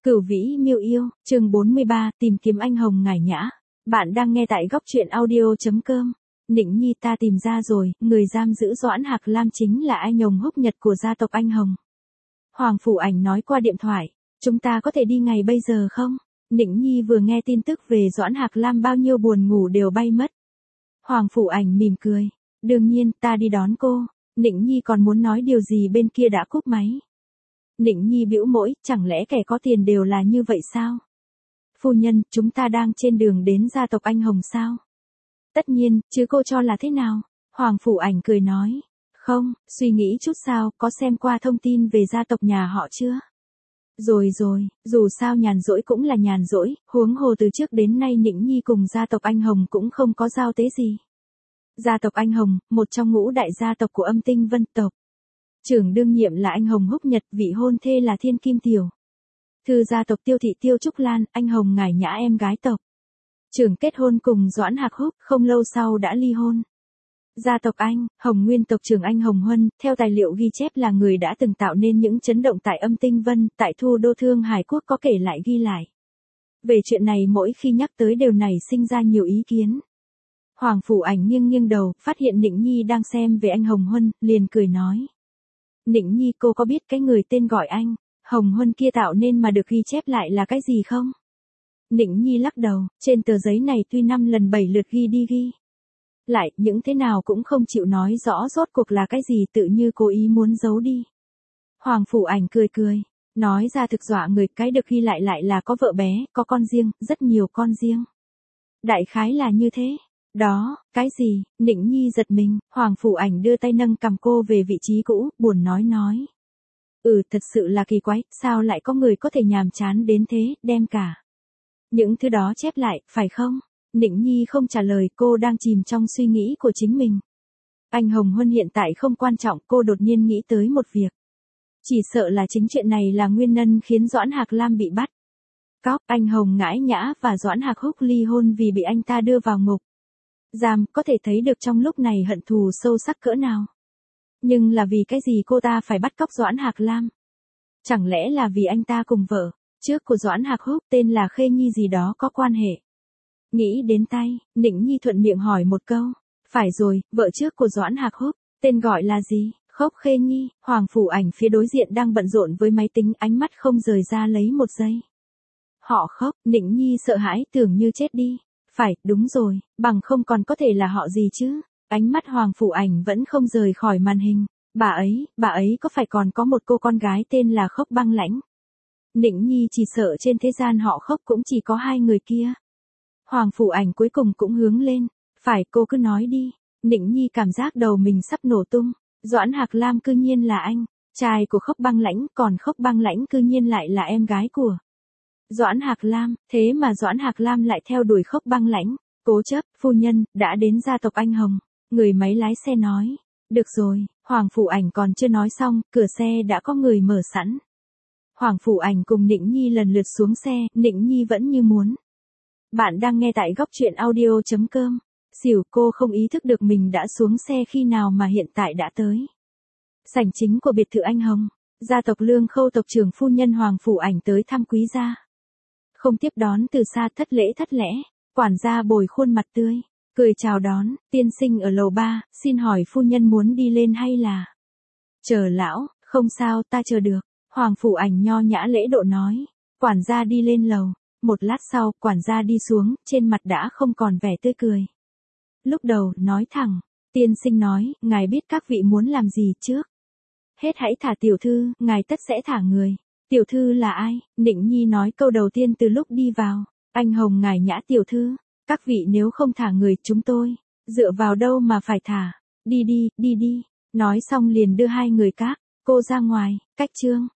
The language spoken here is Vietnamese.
Cửu Vĩ Miêu Yêu, chương 43, tìm kiếm anh hồng ngải nhã. Bạn đang nghe tại góc truyện audio.com. Nịnh Nhi, ta tìm ra rồi, người giam giữ Doãn Hạc Lam chính là anh hồng húc nhật của gia tộc anh Hồng. Hoàng Phủ Ảnh nói qua điện thoại, chúng ta có thể đi ngay bây giờ không? Nịnh Nhi vừa nghe tin tức về Doãn Hạc Lam bao nhiêu buồn ngủ đều bay mất. Hoàng Phủ Ảnh mỉm cười, đương nhiên ta đi đón cô. Nịnh Nhi còn muốn nói điều gì bên kia đã cúp máy. Nịnh Nhi bĩu môi, chẳng lẽ kẻ có tiền đều là như vậy sao? Phu nhân, chúng ta đang trên đường đến gia tộc anh Hồng sao? Tất nhiên, chứ cô cho là thế nào? Hoàng Phủ Ảnh cười nói. Không, suy nghĩ chút sao, có xem qua thông tin về gia tộc nhà họ chưa? Rồi, dù sao nhàn rỗi cũng là nhàn rỗi, huống hồ từ trước đến nay Nịnh Nhi cùng gia tộc anh Hồng cũng không có giao tế gì. Gia tộc anh Hồng, một trong ngũ đại gia tộc của Âm Tinh Vân tộc. Trưởng đương nhiệm là anh Hồng Húc Nhật, vị hôn thê là Thiên Kim Tiểu thư gia tộc Tiêu Thị Tiêu Trúc Lan, anh Hồng ngải nhã em gái tộc. Trưởng kết hôn cùng Doãn Hạc Húc, không lâu sau đã ly hôn. Gia tộc anh, Hồng Nguyên tộc trưởng anh Hồng Huân, theo tài liệu ghi chép là người đã từng tạo nên những chấn động tại Âm Tinh Vân, tại Thu Đô Thương Hải Quốc có kể lại ghi lại. Về chuyện này mỗi khi nhắc tới đều nảy sinh ra nhiều ý kiến. Hoàng Phủ Ảnh nghiêng đầu, phát hiện Nịnh Nhi đang xem về anh Hồng Huân, liền cười nói. Nịnh Nhi, cô có biết cái người tên gọi anh Hồng Huân kia tạo nên mà được ghi chép lại là cái gì không? Nịnh Nhi lắc đầu, trên tờ giấy này tuy 5 lần 7 lượt ghi đi ghi lại, những thế nào cũng không chịu nói rõ rốt cuộc là cái gì, tự như cố ý muốn giấu đi. Hoàng Phủ Ảnh cười, nói ra thực dọa người, cái được ghi lại là có vợ bé, có con riêng, rất nhiều con riêng. Đại khái là như thế. Đó, cái gì? Nịnh Nhi giật mình, Hoàng Phủ Ảnh đưa tay nâng cầm cô về vị trí cũ, buồn nói. Thật sự là kỳ quái, sao lại có người có thể nhàm chán đến thế, đem cả những thứ đó chép lại, phải không? Nịnh Nhi không trả lời, cô đang chìm trong suy nghĩ của chính mình. Anh Hồng Huân hiện tại không quan trọng, cô đột nhiên nghĩ tới một việc. Chỉ sợ là chính chuyện này là nguyên nhân khiến Doãn Hạc Lam bị bắt cóc. Anh Hồng ngải nhã và Doãn Hạc Húc ly hôn vì bị anh ta đưa vào ngục giam, có thể thấy được trong lúc này hận thù sâu sắc cỡ nào. Nhưng là vì cái gì cô ta phải bắt cóc Doãn Hạc Lam? Chẳng lẽ là vì anh ta cùng vợ trước của Doãn Hạc Húc tên là Khê Nhi gì đó có quan hệ? Nghĩ đến tay, Nịnh Nhi thuận miệng hỏi một câu. Phải rồi, vợ trước của Doãn Hạc Húc, tên gọi là gì? Khốc Khê Nhi. Hoàng Phủ Ảnh phía đối diện đang bận rộn với máy tính, ánh mắt không rời ra lấy một giây. Họ Khốc, Nịnh Nhi sợ hãi tưởng như chết đi. Phải, đúng rồi, bằng không còn có thể là họ gì chứ? Ánh mắt Hoàng Phủ Ảnh vẫn không rời khỏi màn hình. Bà ấy có phải còn có một cô con gái tên là Khốc Băng Lãnh? Nịnh Nhi chỉ sợ trên thế gian họ Khốc cũng chỉ có hai người kia. Hoàng Phủ Ảnh cuối cùng cũng hướng lên. Phải, cô cứ nói đi. Nịnh Nhi cảm giác đầu mình sắp nổ tung. Doãn Hạc Lam cư nhiên là anh trai của Khốc Băng Lãnh, còn Khốc Băng Lãnh cư nhiên lại là em gái của Doãn Hạc Lam, thế mà Doãn Hạc Lam lại theo đuổi Khốc Băng Lãnh. Cố chấp, phu nhân, đã đến gia tộc anh Hồng. Người máy lái xe nói. Được rồi, Hoàng Phủ Ảnh còn chưa nói xong, cửa xe đã có người mở sẵn. Hoàng Phủ Ảnh cùng Nịnh Nhi lần lượt xuống xe, Nịnh Nhi vẫn như muốn. Bạn đang nghe tại góc truyện audio.com. Xỉu, cô không ý thức được mình đã xuống xe khi nào mà hiện tại đã tới sảnh chính của biệt thự anh Hồng. Gia tộc Lương Khâu tộc trưởng phu nhân Hoàng Phủ Ảnh tới thăm quý gia. Không tiếp đón từ xa, thất lễ. Quản gia bồi khuôn mặt tươi cười chào đón. Tiên sinh ở lầu 3, xin hỏi phu nhân muốn đi lên hay là chờ lão? Không sao, ta chờ được. Hoàng Phủ Ảnh nho nhã lễ độ nói. Quản gia đi lên lầu. Một lát sau, quản gia đi xuống, trên mặt đã không còn vẻ tươi cười. Lúc đầu, nói thẳng. Tiên sinh nói, ngài biết các vị muốn làm gì trước. Hết hãy thả tiểu thư, ngài tất sẽ thả người. Tiểu thư là ai? Nịnh Nhi nói câu đầu tiên từ lúc đi vào. Anh Hồng ngải nhã tiểu thư. Các vị nếu không thả người chúng tôi, dựa vào đâu mà phải thả. Đi đi. Nói xong liền đưa hai người các cô ra ngoài. Cách chương.